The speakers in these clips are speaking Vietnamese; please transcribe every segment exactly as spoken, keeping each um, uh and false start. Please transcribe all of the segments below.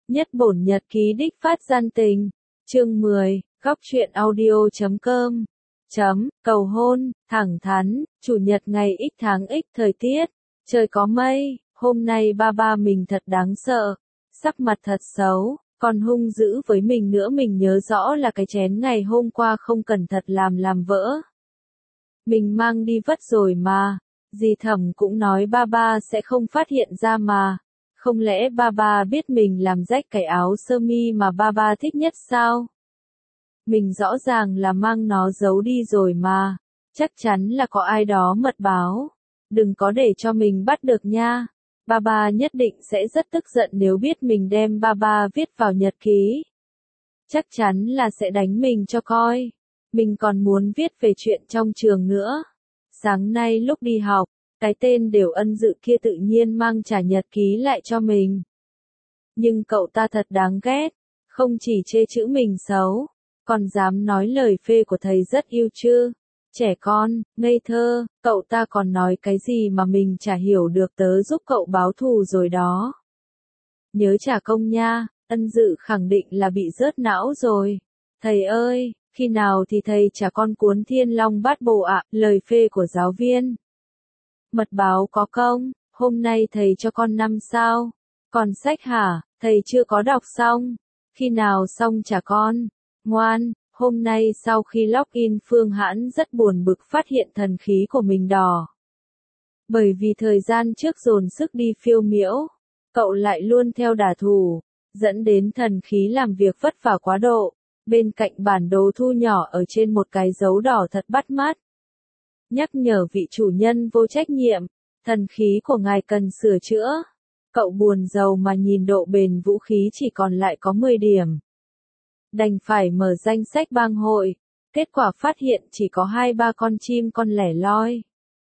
Nhất bổn nhật ký đích phát gian tình. Chương mười, góc truyện audio chấm com. Chấm, cầu hôn, thẳng thắn, chủ nhật ngày X tháng X thời tiết, trời có mây, hôm nay ba ba mình thật đáng sợ, sắc mặt thật xấu, còn hung dữ với mình nữa. Mình nhớ rõ là cái chén ngày hôm qua không cẩn thận làm làm vỡ. Mình mang đi vất rồi mà, dì Thẩm cũng nói ba ba sẽ không phát hiện ra mà. Không lẽ ba ba biết mình làm rách cái áo sơ mi mà ba ba thích nhất sao? Mình rõ ràng là mang nó giấu đi rồi mà. Chắc chắn là có ai đó mật báo. Đừng có để cho mình bắt được nha. Ba ba nhất định sẽ rất tức giận nếu biết mình đem ba ba viết vào nhật ký. Chắc chắn là sẽ đánh mình cho coi. Mình còn muốn viết về chuyện trong trường nữa. Sáng nay lúc đi học, cái tên Đều Ân Dự kia tự nhiên mang trả nhật ký lại cho mình. Nhưng cậu ta thật đáng ghét, không chỉ chê chữ mình xấu, còn dám nói lời phê của thầy rất yêu chứ. Trẻ con, ngây thơ, cậu ta còn nói cái gì mà mình chả hiểu được, tớ giúp cậu báo thù rồi đó. Nhớ trả công nha. Ân Dự khẳng định là bị rớt não rồi. Thầy ơi, khi nào thì thầy trả con cuốn Thiên Long Bát Bộ ạ? Lời phê của giáo viên. Mật báo có công, hôm nay thầy cho con năm sao. Còn sách hả, thầy chưa có đọc xong. Khi nào xong trả con. Ngoan, hôm nay sau khi login Phương Hãn rất buồn bực phát hiện thần khí của mình đỏ. Bởi vì thời gian trước dồn sức đi phiêu miễu, cậu lại luôn theo đả thủ, dẫn đến thần khí làm việc vất vả quá độ. Bên cạnh bản đồ thu nhỏ ở trên một cái dấu đỏ thật bắt mắt. Nhắc nhở vị chủ nhân vô trách nhiệm, thần khí của ngài cần sửa chữa. Cậu buồn rầu mà nhìn độ bền vũ khí chỉ còn lại có mười điểm. Đành phải mở danh sách bang hội, kết quả phát hiện chỉ có hai ba con chim con lẻ loi.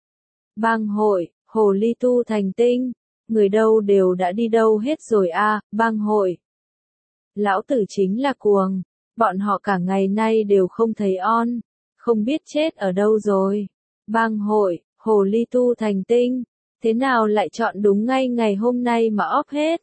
Bang hội, hồ ly tu thành tinh, người đâu đều đã đi đâu hết rồi a. À, bang hội. Lão tử chính là cuồng, bọn họ cả ngày nay đều không thấy on, không biết chết ở đâu rồi. Bang hội, hồ ly tu thành tinh, thế nào lại chọn đúng ngay ngày hôm nay mà óp hết.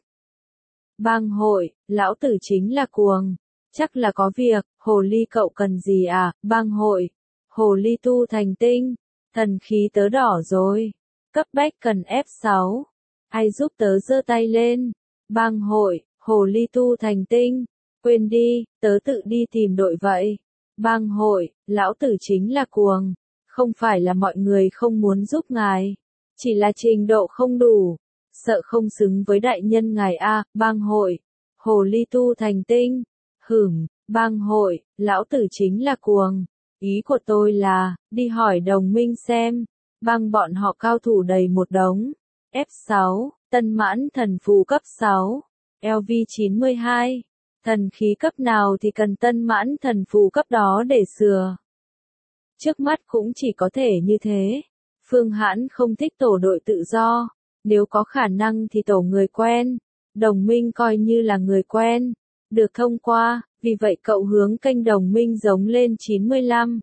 Bang hội, lão tử chính là cuồng, chắc là có việc. Hồ ly cậu cần gì à? Bang hội, hồ ly tu thành tinh, thần khí tớ đỏ rồi, cấp bách cần ép sáu, ai giúp tớ giơ tay lên. Bang hội, hồ ly tu thành tinh, quên đi, tớ tự đi tìm đội vậy. Bang hội, lão tử chính là cuồng, không phải là mọi người không muốn giúp ngài, chỉ là trình độ không đủ, sợ không xứng với đại nhân ngài a. Bang hội, hồ ly tu thành tinh, hửm. Bang hội, lão tử chính là cuồng, ý của tôi là, đi hỏi đồng minh xem, bang bọn họ cao thủ đầy một đống. ép sáu, tân mãn thần phù cấp sáu, lv chín mươi hai, thần khí cấp nào thì cần tân mãn thần phù cấp đó để sửa. Trước mắt cũng chỉ có thể như thế. Phương Hãn không thích tổ đội tự do, nếu có khả năng thì tổ người quen, đồng minh coi như là người quen, được thông qua, vì vậy cậu hướng kênh đồng minh giống lên chín mươi lăm.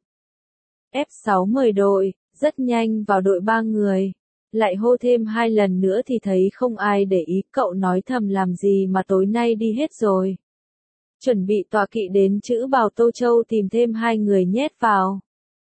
ép sáu mời đội, rất nhanh vào đội ba người, lại hô thêm hai lần nữa thì thấy không ai để ý, cậu nói thầm làm gì mà tối nay đi hết rồi. Chuẩn bị tọa kỵ đến chữ Bào Tô Châu tìm thêm hai người nhét vào.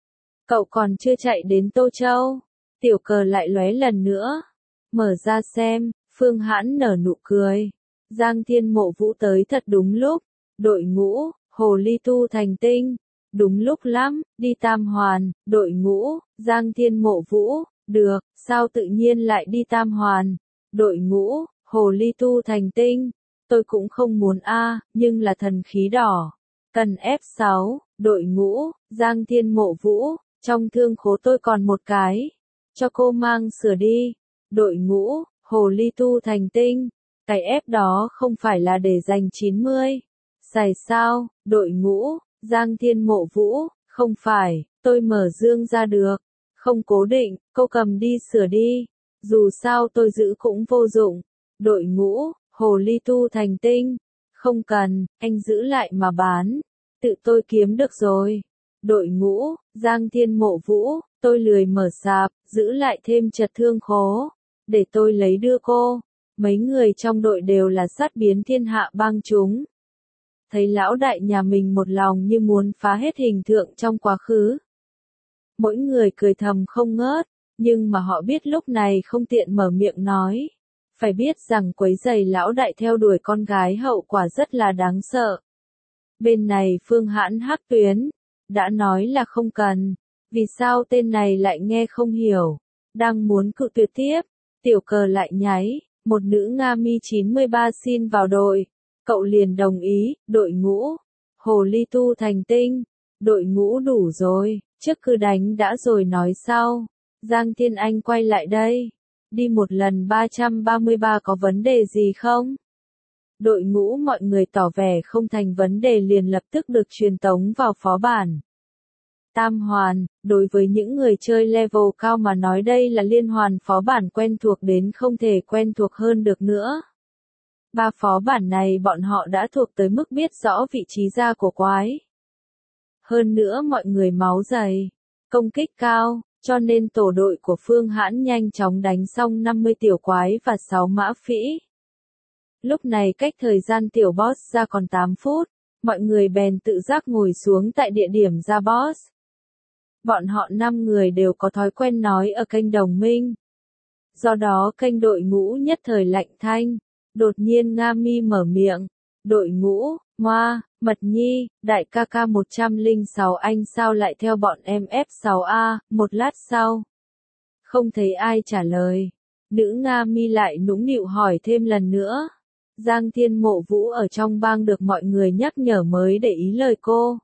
Cậu còn chưa chạy đến Tô Châu, tiểu cờ lại lóe lần nữa. Mở ra xem, Phương Hãn nở nụ cười. Giang Thiên Mộ Vũ tới thật đúng lúc. Đội ngũ, hồ ly tu thành tinh. Đúng lúc lắm, đi Tam Hoàn. Đội ngũ, Giang Thiên Mộ Vũ. Được, sao tự nhiên lại đi Tam Hoàn? Đội ngũ, hồ ly tu thành tinh. Tôi cũng không muốn a, nhưng là thần khí đỏ. Cần ép sáu, đội ngũ, Giang Thiên Mộ Vũ. Trong thương khố tôi còn một cái. Cho cô mang sửa đi. Đội ngũ, hồ ly tu thành tinh. Cái ép đó không phải là để dành chín mươi. Xài sao? Đội ngũ, Giang Thiên Mộ Vũ. Không phải, tôi mở dương ra được. Không cố định, cô cầm đi sửa đi. Dù sao tôi giữ cũng vô dụng. Đội ngũ, hồ ly tu thành tinh. Không cần, anh giữ lại mà bán. Tự tôi kiếm được rồi. Đội ngũ, Giang Thiên Mộ Vũ, tôi lười mở sạp, giữ lại thêm chật thương khố. Để tôi lấy đưa cô. Mấy người trong đội đều là sát biến thiên hạ bang chúng. Thấy lão đại nhà mình một lòng như muốn phá hết hình tượng trong quá khứ. Mỗi người cười thầm không ngớt, nhưng mà họ biết lúc này không tiện mở miệng nói. Phải biết rằng quấy giày lão đại theo đuổi con gái hậu quả rất là đáng sợ. Bên này Phương Hãn Hắc Tuyến, đã nói là không cần. Vì sao tên này lại nghe không hiểu? Đang muốn cự tuyệt tiếp, tiểu cờ lại nháy, một nữ Nga mi chín mươi ba xin vào đội. Cậu liền đồng ý, đội ngũ. Hồ ly tu thành tinh, đội ngũ đủ rồi, trước cứ đánh đã rồi nói sau. Giang Thiên Anh quay lại đây. Đi một lần ba trăm ba mươi ba có vấn đề gì không? Đội ngũ mọi người tỏ vẻ không thành vấn đề liền lập tức được truyền tống vào phó bản. Tam hoàn, đối với những người chơi level cao mà nói đây là liên hoàn phó bản quen thuộc đến không thể quen thuộc hơn được nữa. Ba phó bản này bọn họ đã thuộc tới mức biết rõ vị trí ra của quái. Hơn nữa mọi người máu dày, công kích cao, cho nên tổ đội của Phương Hãn nhanh chóng đánh xong năm mươi tiểu quái và sáu mã phỉ. Lúc này cách thời gian tiểu boss ra còn tám phút, mọi người bèn tự giác ngồi xuống tại địa điểm ra boss. Bọn họ năm người đều có thói quen nói ở kênh đồng minh. Do đó kênh đội ngũ nhất thời lạnh thanh. Đột nhiên Nga Mi mở miệng. Đội ngũ, Ngoa, Mật Nhi, đại ca ca một trăm lẻ sáu anh sao lại theo bọn em F sáu A, một lát sau. Không thấy ai trả lời. Nữ Nga Mi lại nũng nịu hỏi thêm lần nữa. Giang Thiên Mộ Vũ ở trong bang được mọi người nhắc nhở mới để ý lời cô.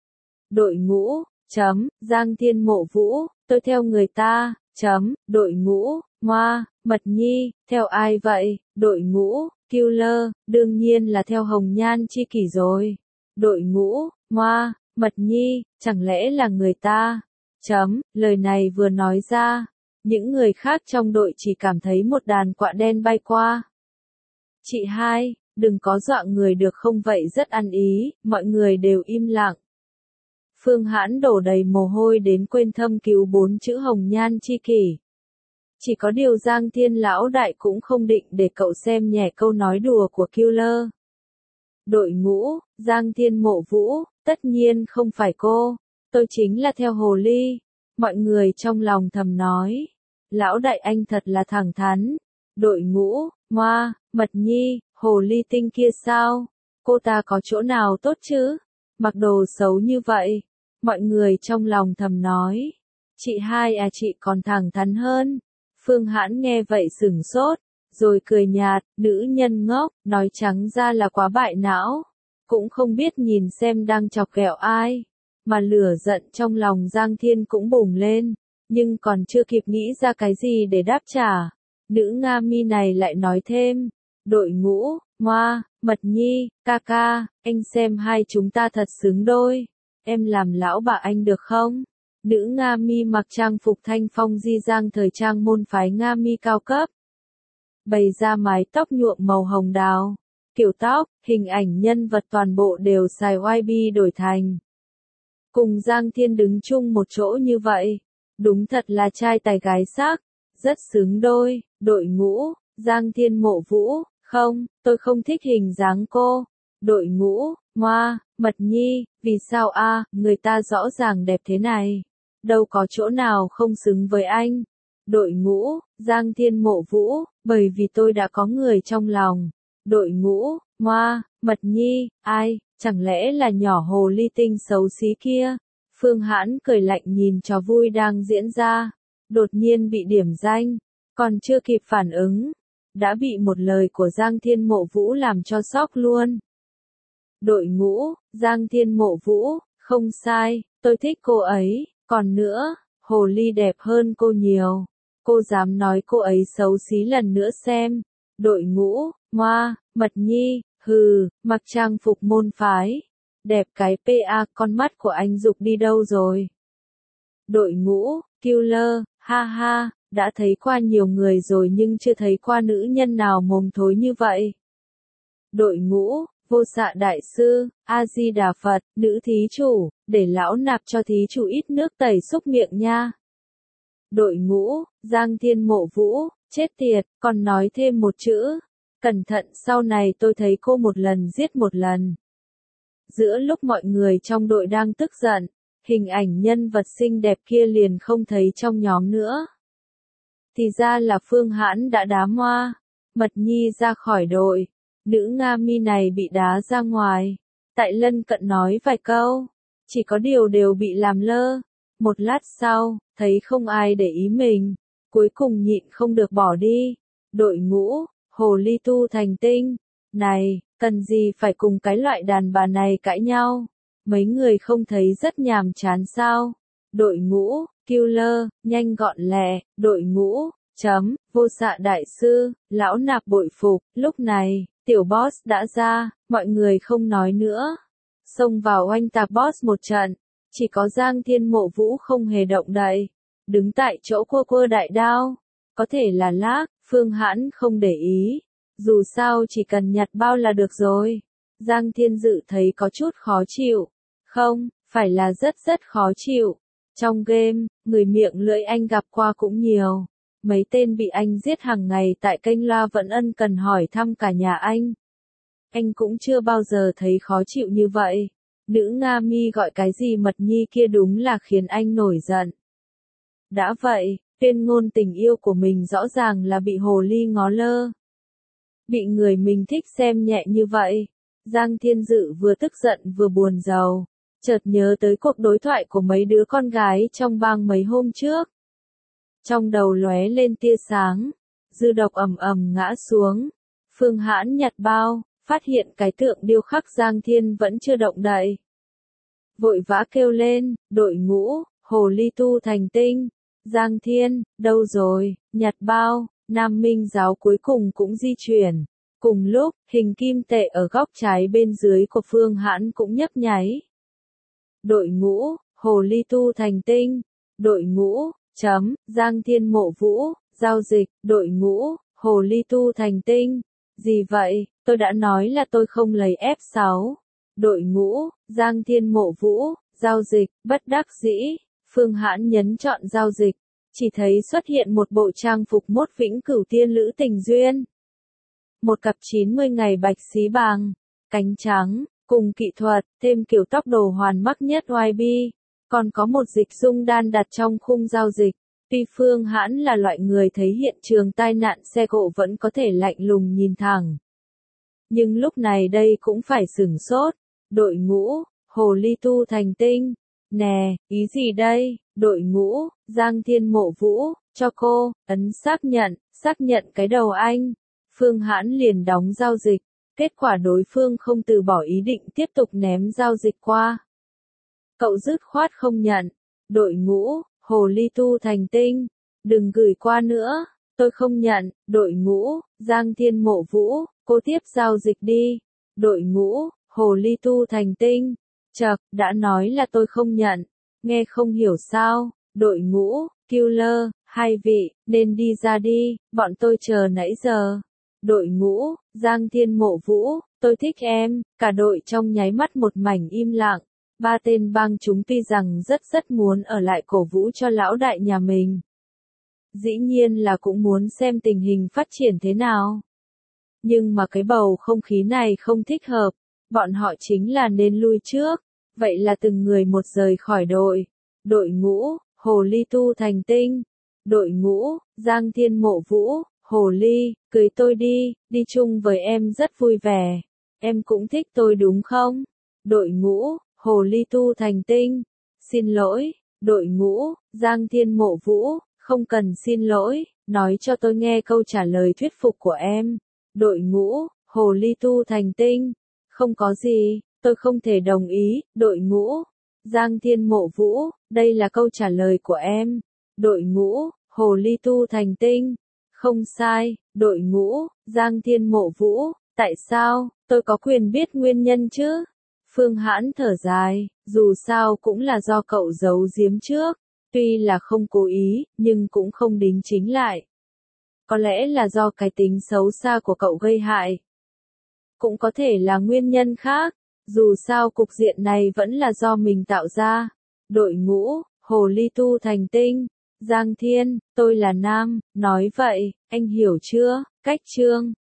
Đội ngũ, chấm, Giang Thiên Mộ Vũ, tôi theo người ta, chấm, đội ngũ, Ngoa, Mật Nhi, theo ai vậy? Đội ngũ, Killer, đương nhiên là theo Hồng Nhan Chi Kỷ rồi. Đội ngũ, Ngoa, Mật Nhi, chẳng lẽ là người ta? Chấm, lời này vừa nói ra, những người khác trong đội chỉ cảm thấy một đàn quạ đen bay qua. Chị hai, đừng có dọa người được không vậy rất ăn ý, mọi người đều im lặng. Phương Hãn đổ đầy mồ hôi đến quên thâm cứu bốn chữ Hồng Nhan Chi Kỷ. Chỉ có điều Giang Thiên lão đại cũng không định để cậu xem nhẹ câu nói đùa của Killer. Đội ngũ, Giang Thiên Mộ Vũ, tất nhiên không phải cô, tôi chính là theo hồ ly. Mọi người trong lòng thầm nói, lão đại anh thật là thẳng thắn. Đội ngũ, Ngoa, Mật Nhi, hồ ly tinh kia sao? Cô ta có chỗ nào tốt chứ? Mặc đồ xấu như vậy. Mọi người trong lòng thầm nói, chị hai à chị còn thẳng thắn hơn. Phương Hãn nghe vậy sửng sốt, rồi cười nhạt, nữ nhân ngốc, nói trắng ra là quá bại não. Cũng không biết nhìn xem đang chọc ghẹo ai. Mà lửa giận trong lòng Giang Thiên cũng bùng lên, nhưng còn chưa kịp nghĩ ra cái gì để đáp trả. Nữ Nga Mi này lại nói thêm, đội ngũ, Ngoa, Mật Nhi, ca ca, anh xem hai chúng ta thật xứng đôi. Em làm lão bà anh được không? Nữ Nga Mi mặc trang phục thanh phong di giang thời trang môn phái Nga Mi cao cấp. Bày ra mái tóc nhuộm màu hồng đào. Kiểu tóc, hình ảnh nhân vật toàn bộ đều xài Y B đổi thành. Cùng Giang Thiên đứng chung một chỗ như vậy. Đúng thật là trai tài gái sắc. Rất xứng đôi, đội ngũ, Giang Thiên Mộ Vũ, không, tôi không thích hình dáng cô. Đội ngũ, Ngoa, Mật Nhi, vì sao a, người ta rõ ràng đẹp thế này. Đâu có chỗ nào không xứng với anh. Đội ngũ, Giang Thiên Mộ Vũ, bởi vì tôi đã có người trong lòng. Đội ngũ, Ngoa, Mật Nhi, ai, chẳng lẽ là nhỏ hồ ly tinh xấu xí kia. Phương Hãn cười lạnh nhìn trò vui đang diễn ra. Đột nhiên bị điểm danh, còn chưa kịp phản ứng, đã bị một lời của Giang Thiên Mộ Vũ làm cho sốc luôn. Đội ngũ, Giang Thiên Mộ Vũ, không sai, tôi thích cô ấy, còn nữa, hồ ly đẹp hơn cô nhiều. Cô dám nói cô ấy xấu xí lần nữa xem. Đội ngũ, Ngoa, Mật Nhi, hừ, mặc trang phục môn phái. Đẹp cái pa, con mắt của anh Dục đi đâu rồi? Đội ngũ, Killer, ha ha, đã thấy qua nhiều người rồi nhưng chưa thấy qua nữ nhân nào mồm thối như vậy. Đội ngũ, Vô Xạ Đại Sư, A-di-đà Phật, nữ thí chủ, để lão nạp cho thí chủ ít nước tẩy xúc miệng nha. Đội ngũ, Giang Thiên Mộ Vũ, Chết tiệt, còn nói thêm một chữ. Cẩn thận sau này tôi thấy cô một lần giết một lần. Giữa lúc mọi người trong đội đang tức giận, hình ảnh nhân vật xinh đẹp kia liền không thấy trong nhóm nữa. Thì ra là Phương Hãn đã đá Hoa Mật Nhi ra khỏi đội. Nữ Nga Mi này bị đá ra ngoài. Tại lân cận nói vài câu. Chỉ có điều đều bị làm lơ. Một lát sau, thấy không ai để ý mình. Cuối cùng nhịn không được bỏ đi. Đội ngũ, hồ ly tu thành tinh. Này, cần gì phải cùng cái loại đàn bà này cãi nhau? Mấy người không thấy rất nhàm chán sao? Đội ngũ, killer, nhanh gọn lẹ, đội ngũ, chấm, vô xạ đại sư, lão nạp bội phục. Lúc này, tiểu boss đã ra, mọi người không nói nữa. Xông vào oanh tạc boss một trận, chỉ có Giang Thiên Mộ Vũ không hề động đậy. Đứng tại chỗ quơ quơ đại đao. Có thể là lác, Phương Hãn không để ý. Dù sao chỉ cần nhặt bao là được rồi. Giang Thiên Dự thấy có chút khó chịu. Không, phải là rất rất khó chịu. Trong game, người miệng lưỡi anh gặp qua cũng nhiều. Mấy tên bị anh giết hàng ngày tại kênh loa vẫn ân cần hỏi thăm cả nhà anh. Anh cũng chưa bao giờ thấy khó chịu như vậy. Nữ Nga Mi gọi cái gì Mật Nhi kia đúng là khiến anh nổi giận. Đã vậy, tuyên ngôn tình yêu của mình rõ ràng là bị hồ ly ngó lơ. Bị người mình thích xem nhẹ như vậy. Giang Thiên Dự vừa tức giận vừa buồn rầu. Chợt nhớ tới cuộc đối thoại của mấy đứa con gái trong bang mấy hôm trước. Trong đầu lóe lên tia sáng. Dư độc ầm ầm ngã xuống. Phương Hãn nhặt bao, phát hiện cái tượng điêu khắc Giang Thiên vẫn chưa động đậy. Vội vã kêu lên, đội ngũ, hồ ly tu thành tinh. Giang Thiên, đâu rồi, nhặt bao, Nam Minh giáo cuối cùng cũng di chuyển. Cùng lúc, hình kim tệ ở góc trái bên dưới của Phương Hãn cũng nhấp nháy. Đội ngũ, hồ ly tu thành tinh. Đội ngũ, chấm, Giang Thiên Mộ Vũ, giao dịch, đội ngũ, hồ ly tu thành tinh. Gì vậy, tôi đã nói là tôi không lấy ép sáu. Đội ngũ, Giang Thiên Mộ Vũ, giao dịch, bất đắc dĩ. Phương Hãn nhấn chọn giao dịch. Chỉ thấy xuất hiện một bộ trang phục mốt vĩnh cửu tiên lữ tình duyên. Một cặp chín mươi ngày bạch xí bàng, cánh trắng, cùng kỹ thuật, thêm kiểu tóc đồ hoàn mắc nhất Y B. Còn có một dịch dung đan đặt trong khung giao dịch. Tuy Phương Hãn là loại người thấy hiện trường tai nạn xe cộ vẫn có thể lạnh lùng nhìn thẳng. Nhưng lúc này đây cũng phải sửng sốt. Đội ngũ, hồ ly tu thành tinh. Nè, ý gì đây? Đội ngũ, Giang Thiên Mộ Vũ, cho cô, ấn xác nhận, xác nhận cái đầu anh. Phương Hãn liền đóng giao dịch. Kết quả đối phương không từ bỏ ý định tiếp tục ném giao dịch qua. Cậu dứt khoát không nhận. Đội ngũ, hồ ly tu thành tinh. Đừng gửi qua nữa. Tôi không nhận. Đội ngũ, Giang Thiên Mộ Vũ, cô tiếp giao dịch đi. Đội ngũ, hồ ly tu thành tinh. Chậc, đã nói là tôi không nhận. Nghe không hiểu sao. Đội ngũ, killer, hai vị, nên đi ra đi, bọn tôi chờ nãy giờ. Đội ngũ, Giang Thiên Mộ Vũ, tôi thích em. Cả đội trong nháy mắt một mảnh im lặng. Ba tên bang chúng tuy rằng rất rất muốn ở lại cổ vũ cho lão đại nhà mình. Dĩ nhiên là cũng muốn xem tình hình phát triển thế nào. Nhưng mà cái bầu không khí này không thích hợp. Bọn họ chính là nên lui trước. Vậy là từng người một rời khỏi đội. Đội ngũ, hồ ly tu thành tinh. Đội ngũ, Giang Thiên Mộ Vũ, hồ ly, cưới tôi đi, đi chung với em rất vui vẻ. Em cũng thích tôi đúng không? Đội ngũ, hồ ly tu thành tinh. Xin lỗi, đội ngũ, Giang Thiên Mộ Vũ, không cần xin lỗi, nói cho tôi nghe câu trả lời thuyết phục của em. Đội ngũ, hồ ly tu thành tinh. Không có gì, tôi không thể đồng ý. Đội ngũ, Giang Thiên Mộ Vũ, đây là câu trả lời của em. Đội ngũ, hồ ly tu thành tinh. Không sai, đội ngũ, Giang Thiên Mộ Vũ, tại sao, tôi có quyền biết nguyên nhân chứ? Phương Hãn thở dài, dù sao cũng là do cậu giấu giếm trước, tuy là không cố ý, nhưng cũng không đính chính lại. Có lẽ là do cái tính xấu xa của cậu gây hại. Cũng có thể là nguyên nhân khác, dù sao cục diện này vẫn là do mình tạo ra. Đội ngũ, hồ ly tu thành tinh. Giang Thiên, tôi là nam, nói vậy, anh hiểu chưa? Cách chương